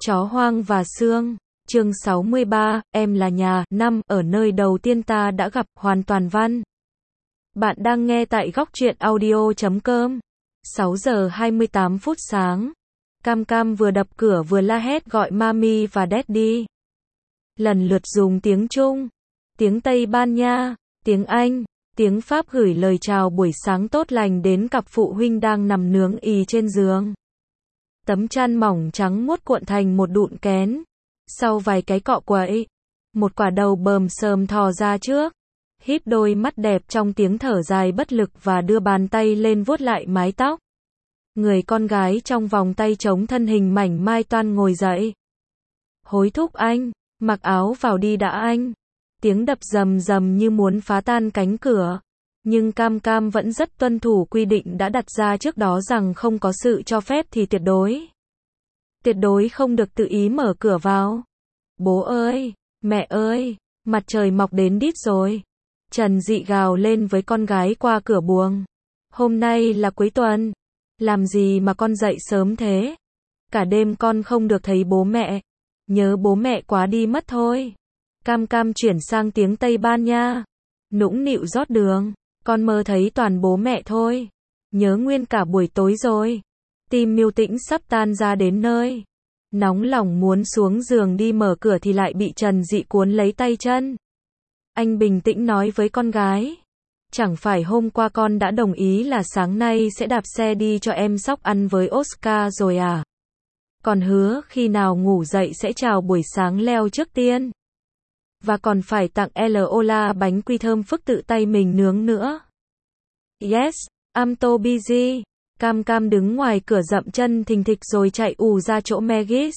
Chó hoang và xương. Chương 63, em là nhà. 5. Ở nơi đầu tiên ta đã gặp. Hoàn toàn văn. Bạn đang nghe tại góc truyện audio.com. 6 giờ 28 phút sáng. Cam Cam vừa đập cửa vừa la hét gọi mami và daddy. Lần lượt dùng tiếng Trung, tiếng Tây Ban Nha, tiếng Anh, tiếng Pháp gửi lời chào buổi sáng tốt lành đến cặp phụ huynh đang nằm nướng ì trên giường. Tấm chăn mỏng trắng muốt cuộn thành một đụn kén. Sau vài cái cọ quậy, một quả đầu bờm sờm thò ra trước, híp đôi mắt đẹp trong tiếng thở dài bất lực và đưa bàn tay lên vuốt lại mái tóc. Người con gái trong vòng tay chống thân hình mảnh mai toan ngồi dậy. Hối thúc anh, mặc áo vào đi đã anh. Tiếng đập rầm rầm như muốn phá tan cánh cửa. Nhưng Cam Cam vẫn rất tuân thủ quy định đã đặt ra trước đó rằng không có sự cho phép thì tuyệt đối không được tự ý mở cửa vào. Bố ơi, mẹ ơi, mặt trời mọc đến đít rồi. Trần Dị gào lên với con gái qua cửa buồng. Hôm nay là cuối tuần. Làm gì mà con dậy sớm thế? Cả đêm con không được thấy bố mẹ. Nhớ bố mẹ quá đi mất thôi. Cam Cam chuyển sang tiếng Tây Ban Nha. Nũng nịu rót đường. Con mơ thấy toàn bố mẹ thôi. Nhớ nguyên cả buổi tối rồi. Tim Miêu Tĩnh sắp tan ra đến nơi. Nóng lòng muốn xuống giường đi mở cửa thì lại bị Trần Dị cuốn lấy tay chân. Anh bình tĩnh nói với con gái. Chẳng phải hôm qua con đã đồng ý là sáng nay sẽ đạp xe đi cho em Sóc ăn với Oscar rồi à? Còn hứa khi nào ngủ dậy sẽ chào buổi sáng leo trước tiên. Và còn phải tặng Lola bánh quy thơm phức tự tay mình nướng nữa. Yes, I'm so busy. Cam Cam đứng ngoài cửa dậm chân thình thịch rồi chạy ù ra chỗ Megis.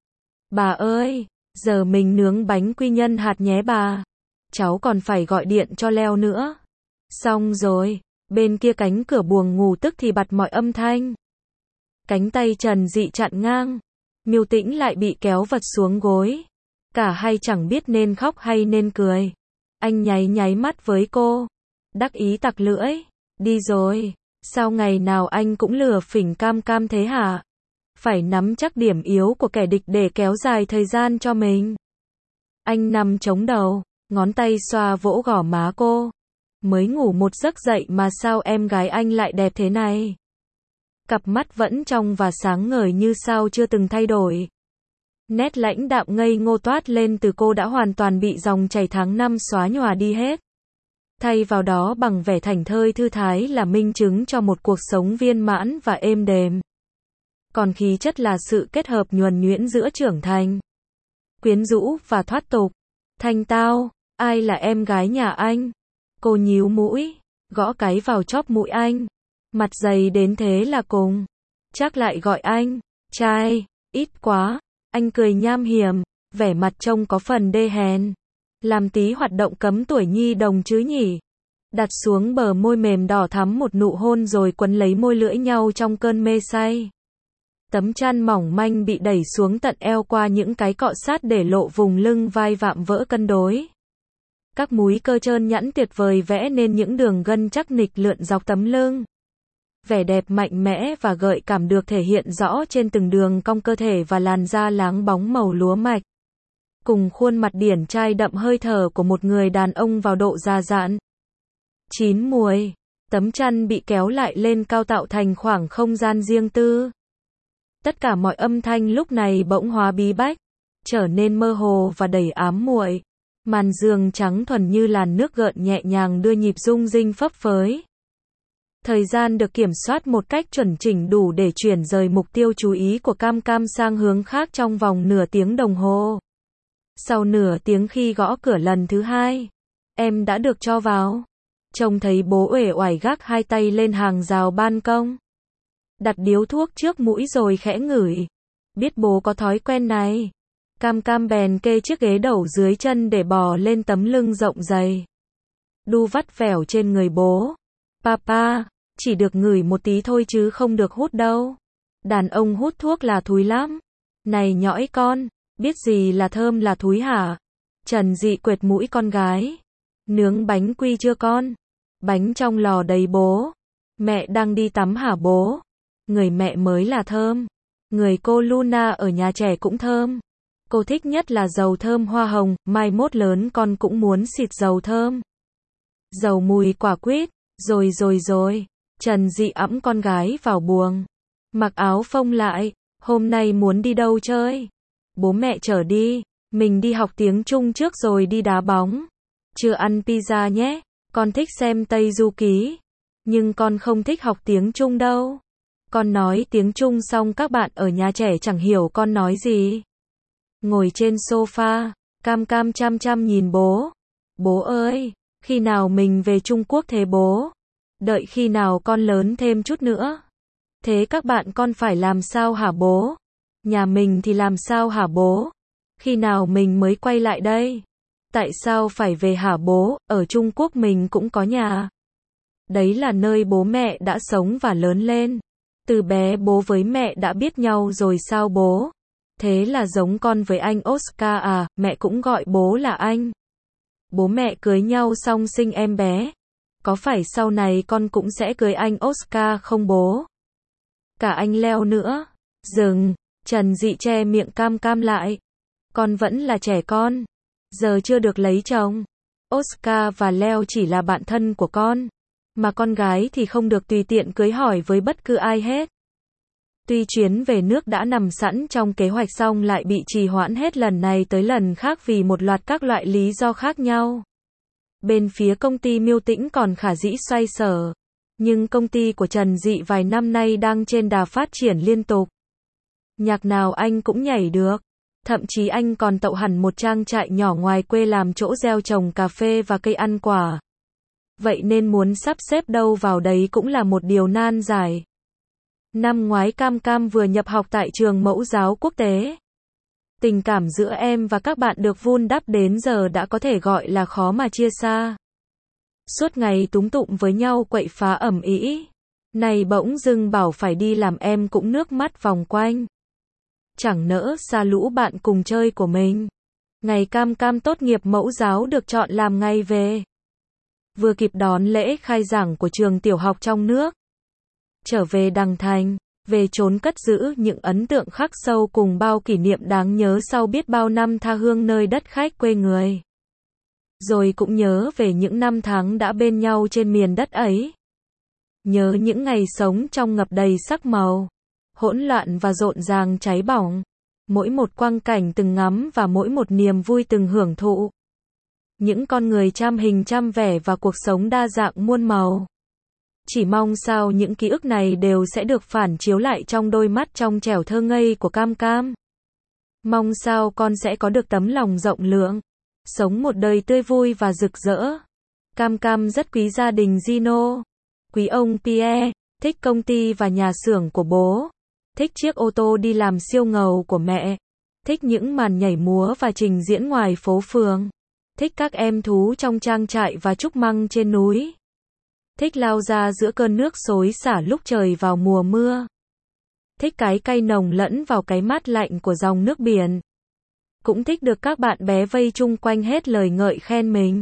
Bà ơi, giờ mình nướng bánh quy nhân hạt nhé bà. Cháu còn phải gọi điện cho Leo nữa. Xong rồi, bên kia cánh cửa buồng ngủ tức thì bật mọi âm thanh. Cánh tay Trần Dị chặn ngang. Miêu Tĩnh lại bị kéo vật xuống gối. Cả hai chẳng biết nên khóc hay nên cười. Anh nháy mắt với cô. Đắc ý tặc lưỡi. Đi rồi. Sao ngày nào anh cũng lừa phỉnh Cam Cam thế hả? Phải nắm chắc điểm yếu của kẻ địch để kéo dài thời gian cho mình. Anh nằm chống đầu, ngón tay xoa vỗ gò má cô. Mới ngủ một giấc dậy mà sao em gái anh lại đẹp thế này? Cặp mắt vẫn trong và sáng ngời như sao chưa từng thay đổi. Nét lãnh đạm ngây ngô toát lên từ cô đã hoàn toàn bị dòng chảy tháng năm xóa nhòa đi hết. Thay vào đó bằng vẻ thảnh thơi thư thái là minh chứng cho một cuộc sống viên mãn và êm đềm. Còn khí chất là sự kết hợp nhuần nhuyễn giữa trưởng thành, quyến rũ và thoát tục. Thanh tao, ai là em gái nhà anh? Cô nhíu mũi, gõ cái vào chóp mũi anh. Mặt dày đến thế là cùng. Chắc lại gọi anh trai, ít quá. Anh cười nham hiểm, vẻ mặt trông có phần đê hèn. Làm tí hoạt động cấm tuổi nhi đồng chứ nhỉ? Đặt xuống bờ môi mềm đỏ thắm một nụ hôn rồi quấn lấy môi lưỡi nhau trong cơn mê say. Tấm chăn mỏng manh bị đẩy xuống tận eo qua những cái cọ sát để lộ vùng lưng vai vạm vỡ cân đối. Các múi cơ trơn nhẵn tuyệt vời vẽ nên những đường gân chắc nịch lượn dọc tấm lưng. Vẻ đẹp mạnh mẽ và gợi cảm được thể hiện rõ trên từng đường cong cơ thể và làn da láng bóng màu lúa mạch. Cùng khuôn mặt điển trai đậm hơi thở của một người đàn ông vào độ già dặn. Chín muồi, tấm chăn bị kéo lại lên cao tạo thành khoảng không gian riêng tư. Tất cả mọi âm thanh lúc này bỗng hóa bí bách, trở nên mơ hồ và đầy ám muội. Màn giường trắng thuần như làn nước gợn nhẹ nhàng đưa nhịp rung rinh phấp phới. Thời gian được kiểm soát một cách chuẩn chỉnh đủ để chuyển rời mục tiêu chú ý của Cam Cam sang hướng khác trong vòng nửa tiếng đồng hồ. Sau nửa tiếng khi gõ cửa lần thứ hai, em đã được cho vào. Trông thấy bố uể oải gác hai tay lên hàng rào ban công. Đặt điếu thuốc trước mũi rồi khẽ ngửi. Biết bố có thói quen này. Cam Cam bèn kê chiếc ghế đầu dưới chân để bò lên tấm lưng rộng dày. Đu vắt vẻo trên người bố. Papa, chỉ được ngửi một tí thôi chứ không được hút đâu. Đàn ông hút thuốc là thúi lắm. Này nhõi con, biết gì là thơm là thúi hả? Trần Dị quệt mũi con gái. Nướng bánh quy chưa con? Bánh trong lò đầy bố. Mẹ đang đi tắm hả bố? Người mẹ mới là thơm. Người cô Luna ở nhà trẻ cũng thơm. Cô thích nhất là dầu thơm hoa hồng, mai mốt lớn con cũng muốn xịt dầu thơm. Dầu mùi quả quýt, rồi. Trần Dị ẵm con gái vào buồng. Mặc áo phông lại, hôm nay muốn đi đâu chơi? Bố mẹ chở đi, mình đi học tiếng Trung trước rồi đi đá bóng. Chưa ăn pizza nhé, con thích xem Tây Du Ký. Nhưng con không thích học tiếng Trung đâu. Con nói tiếng Trung xong các bạn ở nhà trẻ chẳng hiểu con nói gì. Ngồi trên sofa, Cam Cam chăm chăm nhìn bố. Bố ơi, khi nào mình về Trung Quốc thế bố? Đợi khi nào con lớn thêm chút nữa. Thế các bạn con phải làm sao hả bố? Nhà mình thì làm sao hả bố? Khi nào mình mới quay lại đây? Tại sao phải về hả bố? Ở Trung Quốc mình cũng có nhà. Đấy là nơi bố mẹ đã sống và lớn lên. Từ bé bố với mẹ đã biết nhau rồi sao bố? Thế là giống con với anh Oscar à, mẹ cũng gọi bố là anh. Bố mẹ cưới nhau xong sinh em bé. Có phải sau này con cũng sẽ cưới anh Oscar không bố? Cả anh Leo nữa. Dừng, Trần Dị che miệng Cam Cam lại. Con vẫn là trẻ con. Giờ chưa được lấy chồng. Oscar và Leo chỉ là bạn thân của con. Mà con gái thì không được tùy tiện cưới hỏi với bất cứ ai hết. Tuy chuyến về nước đã nằm sẵn trong kế hoạch xong lại bị trì hoãn hết lần này tới lần khác vì một loạt các loại lý do khác nhau. Bên phía công ty Miêu Tĩnh còn khả dĩ xoay sở. Nhưng công ty của Trần Dị vài năm nay đang trên đà phát triển liên tục. Nhạc nào anh cũng nhảy được. Thậm chí anh còn tậu hẳn một trang trại nhỏ ngoài quê làm chỗ gieo trồng cà phê và cây ăn quả. Vậy nên muốn sắp xếp đâu vào đấy cũng là một điều nan giải. Năm ngoái Cam Cam vừa nhập học tại trường mẫu giáo quốc tế. Tình cảm giữa em và các bạn được vun đắp đến giờ đã có thể gọi là khó mà chia xa. Suốt ngày túm tụm với nhau quậy phá ầm ĩ. Này bỗng dưng bảo phải đi làm em cũng nước mắt vòng quanh. Chẳng nỡ xa lũ bạn cùng chơi của mình. Ngày Cam Cam tốt nghiệp mẫu giáo được chọn làm ngày về. Vừa kịp đón lễ khai giảng của trường tiểu học trong nước. Trở về Đằng Thành, về trốn cất giữ những ấn tượng khắc sâu cùng bao kỷ niệm đáng nhớ sau biết bao năm tha hương nơi đất khách quê người. Rồi cũng nhớ về những năm tháng đã bên nhau trên miền đất ấy. Nhớ những ngày sống trong ngập đầy sắc màu, hỗn loạn và rộn ràng cháy bỏng. Mỗi một quang cảnh từng ngắm và mỗi một niềm vui từng hưởng thụ. Những con người trăm hình trăm vẻ và cuộc sống đa dạng muôn màu. Chỉ mong sao những ký ức này đều sẽ được phản chiếu lại trong đôi mắt trong trẻo thơ ngây của Cam Cam. Mong sao con sẽ có được tấm lòng rộng lượng, sống một đời tươi vui và rực rỡ. Cam Cam rất quý gia đình Gino, quý ông Pierre, thích công ty và nhà xưởng của bố, thích chiếc ô tô đi làm siêu ngầu của mẹ, thích những màn nhảy múa và trình diễn ngoài phố phường, thích các em thú trong trang trại và trúc măng trên núi. Thích lao ra giữa cơn nước xối xả lúc trời vào mùa mưa. Thích cái cay nồng lẫn vào cái mát lạnh của dòng nước biển. Cũng thích được các bạn bé vây chung quanh hết lời ngợi khen mình.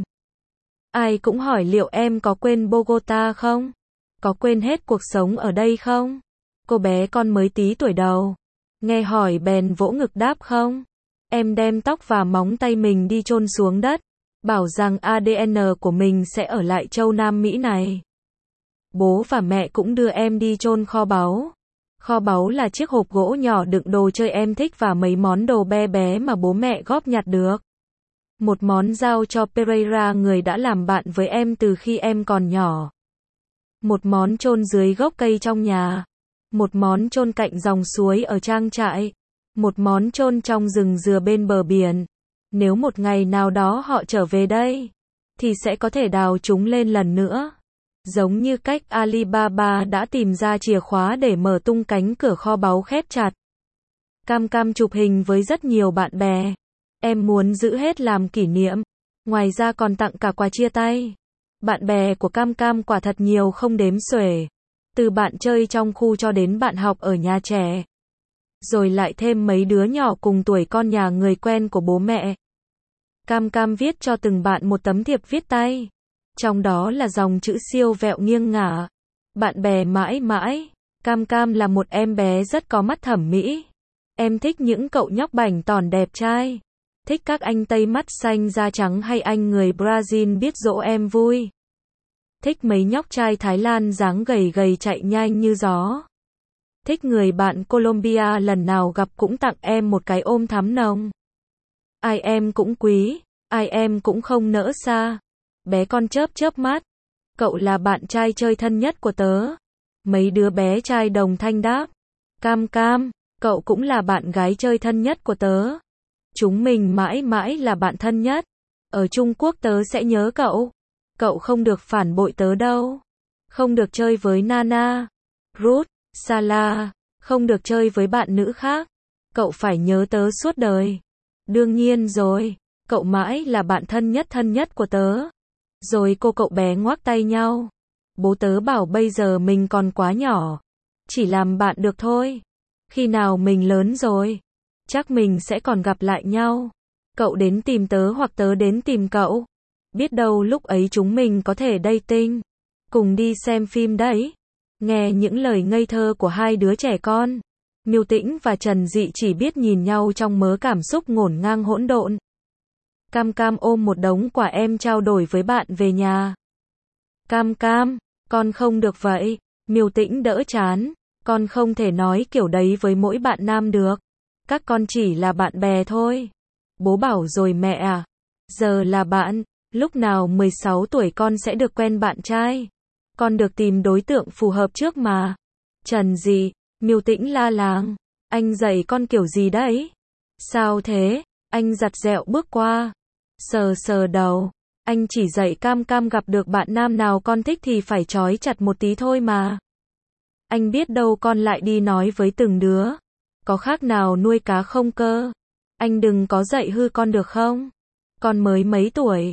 Ai cũng hỏi liệu em có quên Bogota không? Có quên hết cuộc sống ở đây không? Cô bé con mới tí tuổi đầu. Nghe hỏi bèn vỗ ngực đáp không. Em đem tóc và móng tay mình đi chôn xuống đất. Bảo rằng ADN của mình sẽ ở lại châu Nam Mỹ này. Bố và mẹ cũng đưa em đi chôn kho báu. Kho báu là chiếc hộp gỗ nhỏ đựng đồ chơi em thích và mấy món đồ bé bé mà bố mẹ góp nhặt được. Một món giao cho Pereira, người đã làm bạn với em từ khi em còn nhỏ. Một món chôn dưới gốc cây trong nhà. Một món chôn cạnh dòng suối ở trang trại. Một món chôn trong rừng dừa bên bờ biển. Nếu một ngày nào đó họ trở về đây, thì sẽ có thể đào chúng lên lần nữa. Giống như cách Alibaba đã tìm ra chìa khóa để mở tung cánh cửa kho báu khép chặt. Cam Cam chụp hình với rất nhiều bạn bè. Em muốn giữ hết làm kỷ niệm. Ngoài ra còn tặng cả quà chia tay. Bạn bè của Cam Cam quả thật nhiều không đếm xuể. Từ bạn chơi trong khu cho đến bạn học ở nhà trẻ. Rồi lại thêm mấy đứa nhỏ cùng tuổi con nhà người quen của bố mẹ. Cam Cam viết cho từng bạn một tấm thiệp viết tay. Trong đó là dòng chữ siêu vẹo nghiêng ngả. Bạn bè mãi mãi. Cam Cam là một em bé rất có mắt thẩm mỹ. Em thích những cậu nhóc bảnh tỏn đẹp trai. Thích các anh Tây mắt xanh da trắng hay anh người Brazil biết dỗ em vui. Thích mấy nhóc trai Thái Lan dáng gầy gầy chạy nhanh như gió. Thích người bạn Colombia lần nào gặp cũng tặng em một cái ôm thắm nồng. Ai em cũng quý, ai em cũng không nỡ xa. Bé con chớp chớp mắt. Cậu là bạn trai chơi thân nhất của tớ. Mấy đứa bé trai đồng thanh đáp. Cam Cam, cậu cũng là bạn gái chơi thân nhất của tớ. Chúng mình mãi mãi là bạn thân nhất. Ở Trung Quốc tớ sẽ nhớ cậu. Cậu không được phản bội tớ đâu. Không được chơi với Nana, Ruth, Sala. Không được chơi với bạn nữ khác. Cậu phải nhớ tớ suốt đời. Đương nhiên rồi. Cậu mãi là bạn thân nhất của tớ. Rồi cậu bé ngoắc tay nhau. Bố tớ bảo bây giờ mình còn quá nhỏ. Chỉ làm bạn được thôi. Khi nào mình lớn rồi, chắc mình sẽ còn gặp lại nhau. Cậu đến tìm tớ hoặc tớ đến tìm cậu. Biết đâu lúc ấy chúng mình có thể dating. Cùng đi xem phim đấy. Nghe những lời ngây thơ của hai đứa trẻ con. Miêu Tĩnh và Trần Dị chỉ biết nhìn nhau trong mớ cảm xúc ngổn ngang hỗn độn. Cam Cam ôm một đống quà em trao đổi với bạn về nhà. Cam Cam, con không được vậy. Miêu Tĩnh đỡ chán. Con không thể nói kiểu đấy với mỗi bạn nam được. Các con chỉ là bạn bè thôi. Bố bảo rồi mẹ à. Giờ là bạn. Lúc nào 16 tuổi con sẽ được quen bạn trai. Con được tìm đối tượng phù hợp trước mà. Trần Dị, Miêu Tĩnh la làng. Anh dạy con kiểu gì đấy? Sao thế? Anh giặt dẹo bước qua. Sờ sờ đầu. Anh chỉ dạy Cam Cam gặp được bạn nam nào con thích thì phải trói chặt một tí thôi mà. Anh biết đâu con lại đi nói với từng đứa. Có khác nào nuôi cá không cơ? Anh đừng có dạy hư con được không? Con mới mấy tuổi.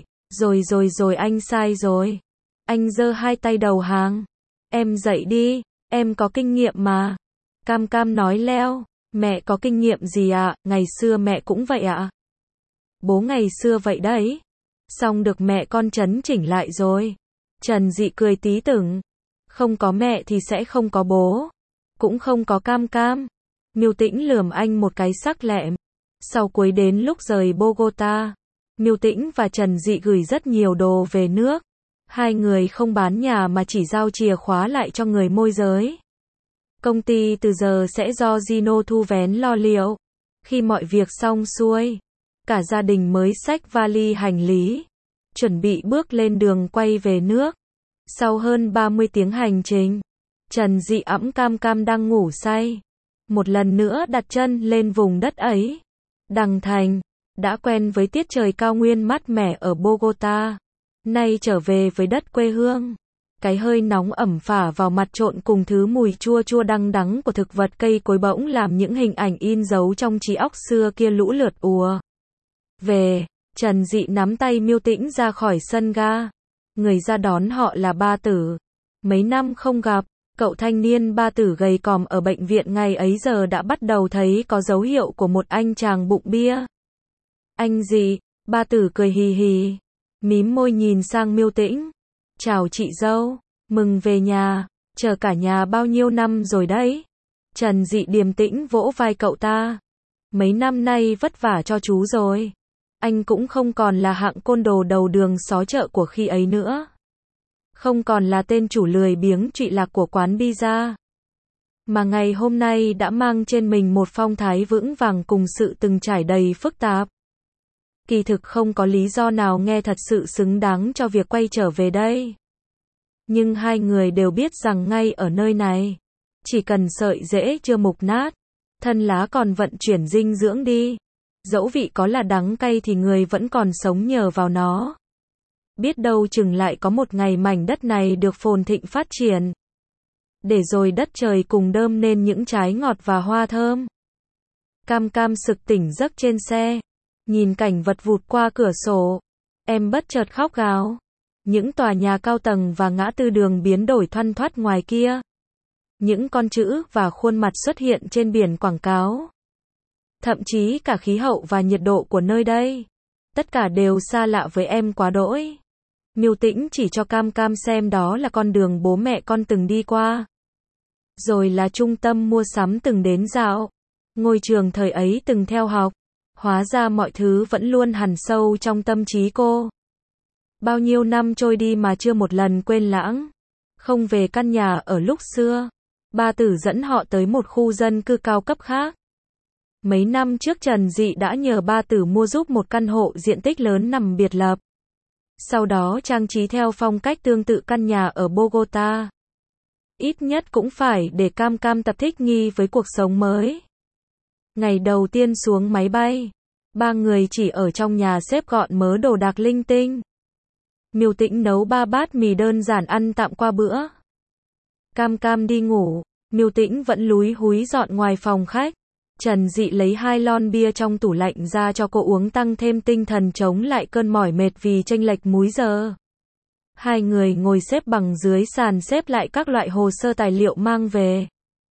Rồi anh sai rồi. Anh giơ hai tay đầu hàng. Em dạy đi, em có kinh nghiệm mà. Cam Cam nói leo. Mẹ có kinh nghiệm gì ạ? Ngày xưa mẹ cũng vậy ạ. Bố ngày xưa vậy đấy. Xong được mẹ con trấn chỉnh lại rồi. Trần Dị cười tí tửng. Không có mẹ thì sẽ không có bố. Cũng không có Cam Cam. Miêu Tĩnh lườm anh một cái sắc lẹm. Sau cuối đến lúc rời Bogota, Miêu Tĩnh và Trần Dị gửi rất nhiều đồ về nước. Hai người không bán nhà mà chỉ giao chìa khóa lại cho người môi giới. Công ty từ giờ sẽ do Gino thu vén lo liệu. Khi mọi việc xong xuôi, cả gia đình mới xách vali hành lý, chuẩn bị bước lên đường quay về nước. Sau hơn 30 tiếng hành trình, Trần Dị ẵm Cam Cam đang ngủ say. Một lần nữa đặt chân lên vùng đất ấy. Đằng Thành, đã quen với tiết trời cao nguyên mát mẻ ở Bogota. Nay trở về với đất quê hương. Cái hơi nóng ẩm phả vào mặt trộn cùng thứ mùi chua chua đắng đắng của thực vật cây cối bỗng làm những hình ảnh in dấu trong trí óc xưa kia lũ lượt ùa về. Trần Dị nắm tay Miêu Tĩnh ra khỏi sân ga. Người ra đón họ là Ba Tử. Mấy năm không gặp, cậu thanh niên Ba Tử gầy còm ở bệnh viện ngày ấy giờ đã bắt đầu thấy có dấu hiệu của một anh chàng bụng bia. Anh gì? Ba Tử cười hì hì, mím môi nhìn sang Miêu Tĩnh. Chào chị dâu, mừng về nhà, chờ cả nhà bao nhiêu năm rồi đấy. Trần Dị điềm tĩnh vỗ vai cậu ta. Mấy năm nay vất vả cho chú rồi. Anh cũng không còn là hạng côn đồ đầu đường xó chợ của khi ấy nữa. Không còn là tên chủ lười biếng trụy lạc của quán pizza. Mà ngày hôm nay đã mang trên mình một phong thái vững vàng cùng sự từng trải đầy phức tạp. Kỳ thực không có lý do nào nghe thật sự xứng đáng cho việc quay trở về đây. Nhưng hai người đều biết rằng ngay ở nơi này, chỉ cần sợi rễ chưa mục nát, thân lá còn vận chuyển dinh dưỡng đi. Dẫu vị có là đắng cay thì người vẫn còn sống nhờ vào nó. Biết đâu chừng lại có một ngày mảnh đất này được phồn thịnh phát triển. Để rồi đất trời cùng đơm nên những trái ngọt và hoa thơm. Cam Cam sực tỉnh giấc trên xe. Nhìn cảnh vật vụt qua cửa sổ. Em bất chợt khóc gào. Những tòa nhà cao tầng và ngã tư đường biến đổi thoăn thoắt ngoài kia. Những con chữ và khuôn mặt xuất hiện trên biển quảng cáo. Thậm chí cả khí hậu và nhiệt độ của nơi đây. Tất cả đều xa lạ với em quá đỗi. Miêu Tĩnh chỉ cho Cam Cam xem đó là con đường bố mẹ con từng đi qua. rồi là trung tâm mua sắm từng đến dạo, ngôi trường thời ấy từng theo học. Hóa ra mọi thứ vẫn luôn hằn sâu trong tâm trí cô. Bao nhiêu năm trôi đi mà chưa một lần quên lãng. Không về căn nhà ở lúc xưa, ba Tử dẫn họ tới một khu dân cư cao cấp khác. Mấy năm trước Trần Dị đã nhờ ba Tử mua giúp một căn hộ diện tích lớn nằm biệt lập. Sau đó trang trí theo phong cách tương tự căn nhà ở Bogota. Ít nhất cũng phải để Cam Cam tập thích nghi với cuộc sống mới. Ngày đầu tiên xuống máy bay, ba người chỉ ở trong nhà xếp gọn mớ đồ đạc linh tinh. Miêu Tĩnh nấu 3 bát mì đơn giản ăn tạm qua bữa. Cam Cam đi ngủ, Miêu Tĩnh vẫn lúi húi dọn ngoài phòng khách. Trần Dị lấy 2 lon bia trong tủ lạnh ra cho cô uống tăng thêm tinh thần chống lại cơn mỏi mệt vì chênh lệch múi giờ. Hai người ngồi xếp bằng dưới sàn xếp lại các loại hồ sơ tài liệu mang về.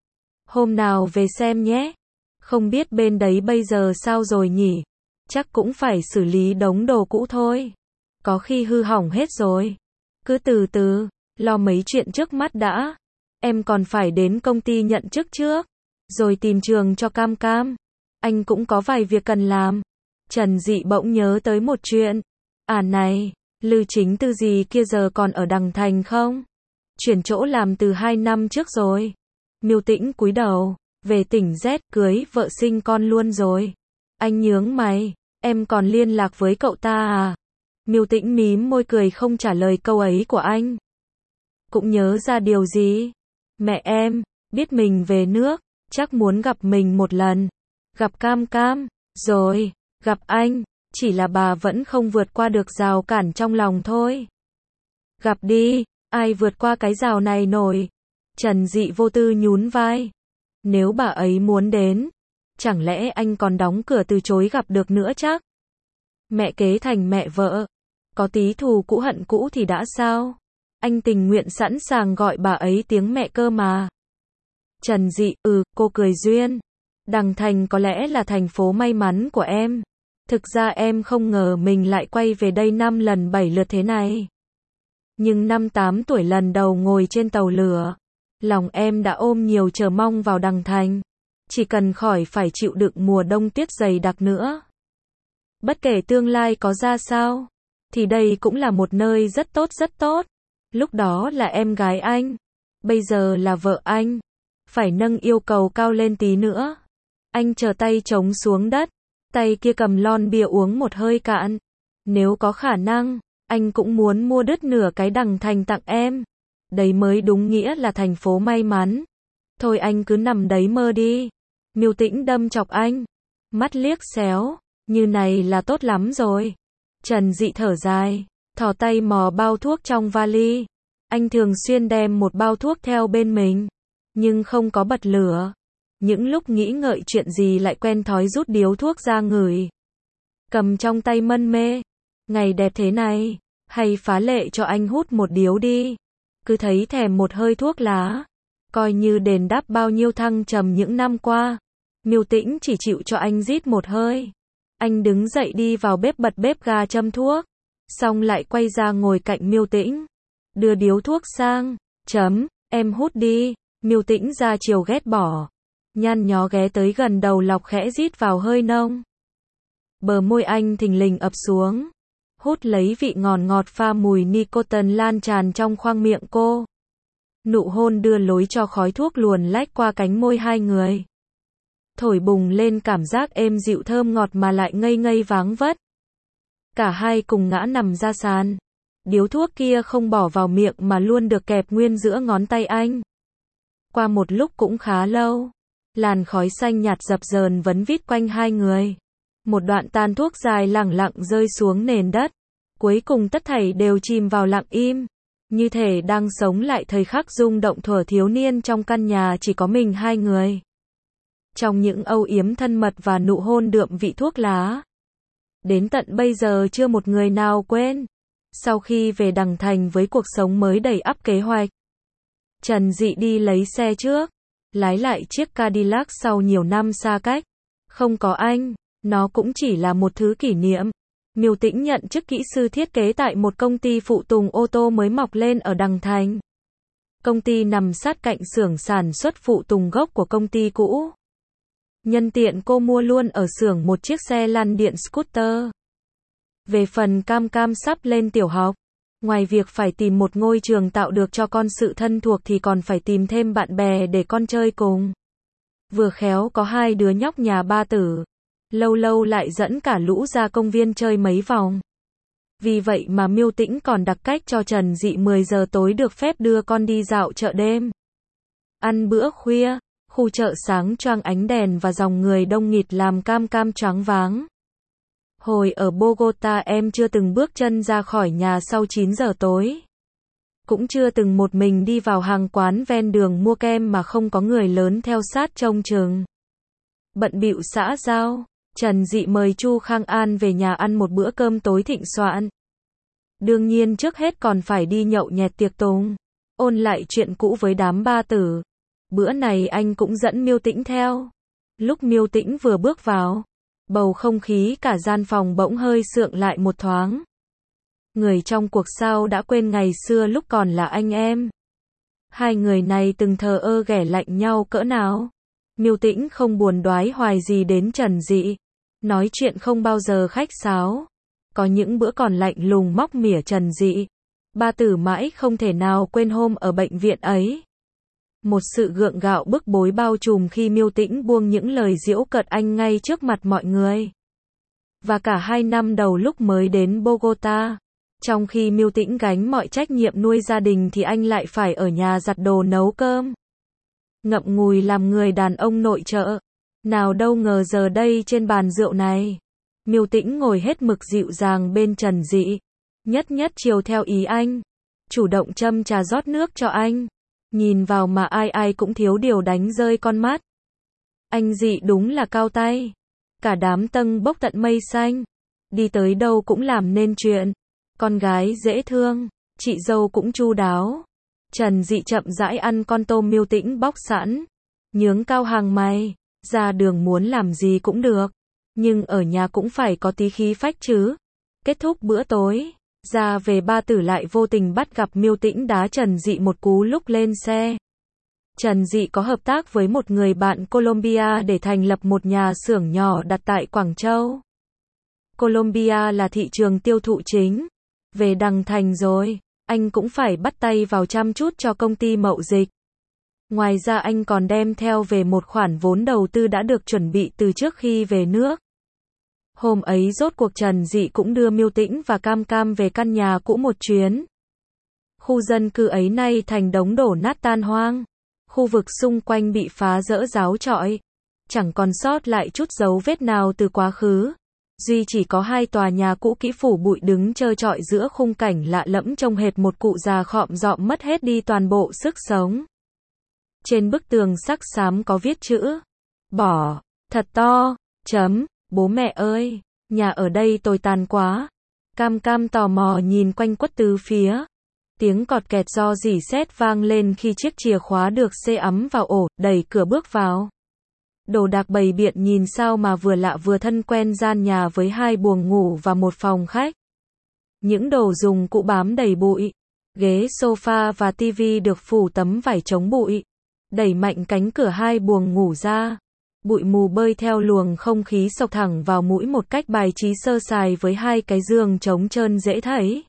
Hôm nào về xem nhé. Không biết bên đấy bây giờ sao rồi nhỉ? Chắc cũng phải xử lý đống đồ cũ thôi. Có khi hư hỏng hết rồi. Cứ từ từ, lo mấy chuyện trước mắt đã. Em còn phải đến công ty nhận chức trước, rồi tìm trường cho Cam Cam. Anh cũng có vài việc cần làm. Trần Dị bỗng nhớ tới một chuyện. À này, Lư Chính Tư gì kia giờ còn ở Đằng Thành không? Chuyển chỗ làm từ 2 năm trước rồi. Miêu Tĩnh cúi đầu, về tỉnh Z, cưới vợ sinh con luôn rồi. Anh nhướng mày, em còn liên lạc với cậu ta à? Miêu Tĩnh mím môi cười không trả lời câu ấy của anh. Cũng nhớ ra điều gì? Mẹ em, biết mình về nước, chắc muốn gặp mình một lần. Gặp Cam Cam, rồi, gặp anh, chỉ là bà vẫn không vượt qua được rào cản trong lòng thôi. Gặp đi, ai vượt qua cái rào này nổi? Trần Dị vô tư nhún vai. Nếu bà ấy muốn đến, chẳng lẽ anh còn đóng cửa từ chối gặp được nữa chắc? Mẹ kế thành mẹ vợ, có tí thù cũ hận cũ thì đã sao? Anh tình nguyện sẵn sàng gọi bà ấy tiếng mẹ cơ mà. Trần Dị, cô cười duyên. Đằng Thành có lẽ là thành phố may mắn của em. Thực ra em không ngờ mình lại quay về đây 5 lần 7 lượt thế này. Nhưng năm 8 tuổi lần đầu ngồi trên tàu lửa, lòng em đã ôm nhiều chờ mong vào Đằng Thành. Chỉ cần khỏi phải chịu đựng mùa đông tuyết dày đặc nữa. Bất kể tương lai có ra sao, thì đây cũng là một nơi rất tốt rất tốt. Lúc đó là em gái anh, bây giờ là vợ anh. Phải nâng yêu cầu cao lên tí nữa. Anh chờ tay trống xuống đất, tay kia cầm lon bia uống một hơi cạn. Nếu có khả năng, anh cũng muốn mua đứt nửa cái Đằng Thành tặng em. Đấy mới đúng nghĩa là thành phố may mắn. Thôi anh cứ nằm đấy mơ đi. Miêu Tĩnh đâm chọc anh, mắt liếc xéo, như này là tốt lắm rồi. Trần Dị thở dài, thò tay mò bao thuốc trong vali. Anh thường xuyên đem một bao thuốc theo bên mình, nhưng không có bật lửa. Những lúc nghĩ ngợi chuyện gì lại quen thói rút điếu thuốc ra ngửi. Cầm trong tay mân mê. Ngày đẹp thế này, hay phá lệ cho anh hút một điếu đi. Cứ thấy thèm một hơi thuốc lá. Coi như đền đáp bao nhiêu thăng trầm những năm qua. Miêu Tĩnh chỉ chịu cho anh rít một hơi. Anh đứng dậy đi vào bếp bật bếp ga châm thuốc. Xong lại quay ra ngồi cạnh Miêu Tĩnh. Đưa điếu thuốc sang. Em hút đi. Miêu Tĩnh ra chiều ghét bỏ. Nhăn nhó ghé tới gần đầu lọc khẽ rít vào hơi nông. Bờ môi anh thình lình ập xuống. Hút lấy vị ngọt ngọt pha mùi nicotine lan tràn trong khoang miệng cô. Nụ hôn đưa lối cho khói thuốc luồn lách qua cánh môi hai người. Thổi bùng lên cảm giác êm dịu thơm ngọt mà lại ngây ngây váng vất. Cả hai cùng ngã nằm ra sàn. Điếu thuốc kia không bỏ vào miệng mà luôn được kẹp nguyên giữa ngón tay anh. Qua một lúc cũng khá lâu, làn khói xanh nhạt dập dờn vấn vít quanh hai người. Một đoạn tàn thuốc dài lẳng lặng rơi xuống nền đất. Cuối cùng tất thảy đều chìm vào lặng im. Như thể đang sống lại thời khắc rung động thuở thiếu niên trong căn nhà chỉ có mình hai người. Trong những âu yếm thân mật và nụ hôn đượm vị thuốc lá. Đến tận bây giờ chưa một người nào quên. Sau khi về Đằng Thành với cuộc sống mới đầy ắp kế hoạch, Trần Dị đi lấy xe trước, lái lại chiếc Cadillac sau nhiều năm xa cách. Không có anh, nó cũng chỉ là một thứ kỷ niệm. Miêu Tĩnh nhận chức kỹ sư thiết kế tại một công ty phụ tùng ô tô mới mọc lên ở Đằng Thành. Công ty nằm sát cạnh xưởng sản xuất phụ tùng gốc của công ty cũ. Nhân tiện cô mua luôn ở xưởng một chiếc xe lăn điện scooter. Về phần Cam Cam sắp lên tiểu học, ngoài việc phải tìm một ngôi trường tạo được cho con sự thân thuộc thì còn phải tìm thêm bạn bè để con chơi cùng. Vừa khéo có hai đứa nhóc nhà ba tử, lâu lâu lại dẫn cả lũ ra công viên chơi mấy vòng. Vì vậy mà Miêu Tĩnh còn đặc cách cho Trần Dị 10 giờ tối được phép đưa con đi dạo chợ đêm. Ăn bữa khuya, khu chợ sáng choang ánh đèn và dòng người đông nghịt làm Cam Cam choáng váng. Hồi ở Bogota em chưa từng bước chân ra khỏi nhà sau 9 giờ tối. Cũng chưa từng một mình đi vào hàng quán ven đường mua kem mà không có người lớn theo sát trông chừng. Bận bịu xã giao, Trần Dị mời Chu Khang An về nhà ăn một bữa cơm tối thịnh soạn. Đương nhiên trước hết còn phải đi nhậu nhẹt tiệc tùng, ôn lại chuyện cũ với đám ba tử. Bữa này anh cũng dẫn Miêu Tĩnh theo. Lúc Miêu Tĩnh vừa bước vào, bầu không khí cả gian phòng bỗng hơi sượng lại một thoáng. Người trong cuộc sao đã quên ngày xưa lúc còn là anh em. Hai người này từng thờ ơ ghẻ lạnh nhau cỡ nào. Miêu Tĩnh không buồn đoái hoài gì đến Trần Dị. Nói chuyện không bao giờ khách sáo. Có những bữa còn lạnh lùng móc mỉa Trần Dị. Ba tử mãi không thể nào quên hôm ở bệnh viện ấy. Một sự gượng gạo bức bối bao trùm khi Miêu Tĩnh buông những lời giễu cợt anh ngay trước mặt mọi người. Và cả 2 năm đầu lúc mới đến Bogota, trong khi Miêu Tĩnh gánh mọi trách nhiệm nuôi gia đình thì anh lại phải ở nhà giặt đồ nấu cơm. Ngậm ngùi làm người đàn ông nội trợ. Nào đâu ngờ giờ đây trên bàn rượu này, Miêu Tĩnh ngồi hết mực dịu dàng bên Trần Dị. Nhất nhất chiều theo ý anh. Chủ động châm trà rót nước cho anh. Nhìn vào mà ai ai cũng thiếu điều đánh rơi con mắt. Anh Dị đúng là cao tay. Cả đám tâng bốc tận mây xanh. Đi tới đâu cũng làm nên chuyện. Con gái dễ thương, chị dâu cũng chu đáo. Trần Dị chậm rãi ăn con tôm Miêu Tĩnh bóc sẵn. Nhướng cao hàng mày. Ra đường muốn làm gì cũng được. Nhưng ở nhà cũng phải có tí khí phách chứ. Kết thúc bữa tối, ra về ba tử lại vô tình bắt gặp Miêu Tĩnh đá Trần Dị một cú lúc lên xe. Trần Dị có hợp tác với một người bạn Colombia để thành lập một nhà xưởng nhỏ đặt tại Quảng Châu. Colombia là thị trường tiêu thụ chính. Về đằng thành rồi, anh cũng phải bắt tay vào chăm chút cho công ty mậu dịch. Ngoài ra anh còn đem theo về một khoản vốn đầu tư đã được chuẩn bị từ trước khi về nước. Hôm ấy rốt cuộc Trần Dị cũng đưa Miêu Tĩnh và Cam Cam về căn nhà cũ một chuyến. Khu dân cư ấy nay thành đống đổ nát tan hoang. Khu vực xung quanh bị phá rỡ ráo trọi. Chẳng còn sót lại chút dấu vết nào từ quá khứ. Duy chỉ có 2 tòa nhà cũ kỹ phủ bụi đứng trơ trọi giữa khung cảnh lạ lẫm trông hệt một cụ già khọm rọm mất hết đi toàn bộ sức sống. Trên bức tường sắc xám có viết chữ bỏ, thật to, chấm, bố mẹ ơi, nhà ở đây tồi tàn quá. Cam Cam tò mò nhìn quanh quất tứ phía. Tiếng cọt kẹt do rỉ sét vang lên khi chiếc chìa khóa được xê ấm vào ổ, đẩy cửa bước vào. Đồ đạc bày biện nhìn sao mà vừa lạ vừa thân quen, gian nhà với 2 buồng ngủ và một phòng khách. Những đồ dùng cũ bám đầy bụi. Ghế sofa và tivi được phủ tấm vải chống bụi. Đẩy mạnh cánh cửa 2 buồng ngủ ra. Bụi mù bơi theo luồng không khí xộc thẳng vào mũi một cách bài trí sơ sài với 2 cái giường trống trơn dễ thấy.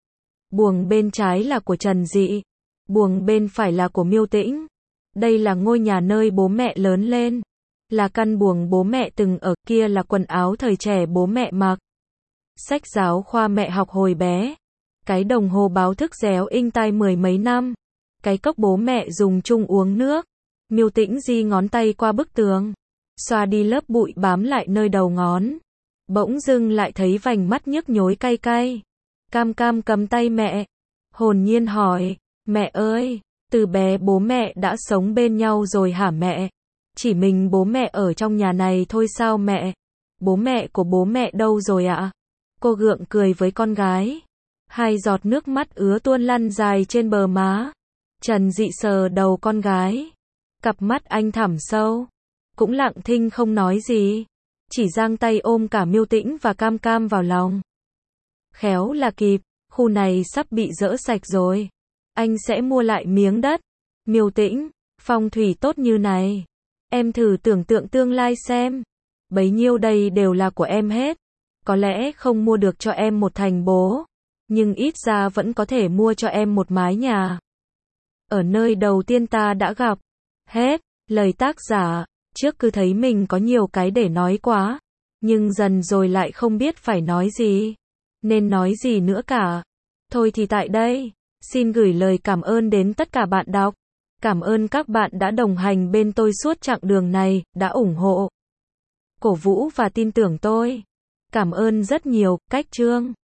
Buồng bên trái là của Trần Dị. Buồng bên phải là của Miêu Tĩnh. Đây là ngôi nhà nơi bố mẹ lớn lên. Là căn buồng bố mẹ từng ở, kia là quần áo thời trẻ bố mẹ mặc. Sách giáo khoa mẹ học hồi bé. Cái đồng hồ báo thức réo inh tai 10 mấy năm. Cái cốc bố mẹ dùng chung uống nước. Miêu Tĩnh di ngón tay qua bức tường. Xoa đi lớp bụi bám lại nơi đầu ngón. Bỗng dưng lại thấy vành mắt nhức nhối cay cay. Cam Cam cầm tay mẹ. Hồn nhiên hỏi, mẹ ơi, từ bé bố mẹ đã sống bên nhau rồi hả mẹ? Chỉ mình bố mẹ ở trong nhà này thôi sao mẹ? Bố mẹ của bố mẹ đâu rồi ạ? Cô gượng cười với con gái. 2 giọt nước mắt ứa tuôn lăn dài trên bờ má. Trần Dị sờ đầu con gái. Cặp mắt anh thẳm sâu. Cũng lặng thinh không nói gì. Chỉ giang tay ôm cả Miêu Tĩnh và Cam Cam vào lòng. Khéo là kịp, khu này sắp bị dỡ sạch rồi. Anh sẽ mua lại miếng đất. Miêu Tĩnh, phong thủy tốt như này. Em thử tưởng tượng tương lai xem. Bấy nhiêu đây đều là của em hết. Có lẽ không mua được cho em một thành bố, nhưng ít ra vẫn có thể mua cho em một mái nhà. Ở nơi đầu tiên ta đã gặp. Hết. Lời tác giả. Trước cứ thấy mình có nhiều cái để nói quá, nhưng dần rồi lại không biết phải nói gì, nên nói gì nữa cả. Thôi thì tại đây, xin gửi lời cảm ơn đến tất cả bạn đọc. Cảm ơn các bạn đã đồng hành bên tôi suốt chặng đường này, đã ủng hộ, cổ vũ và tin tưởng tôi. Cảm ơn rất nhiều. Cách chương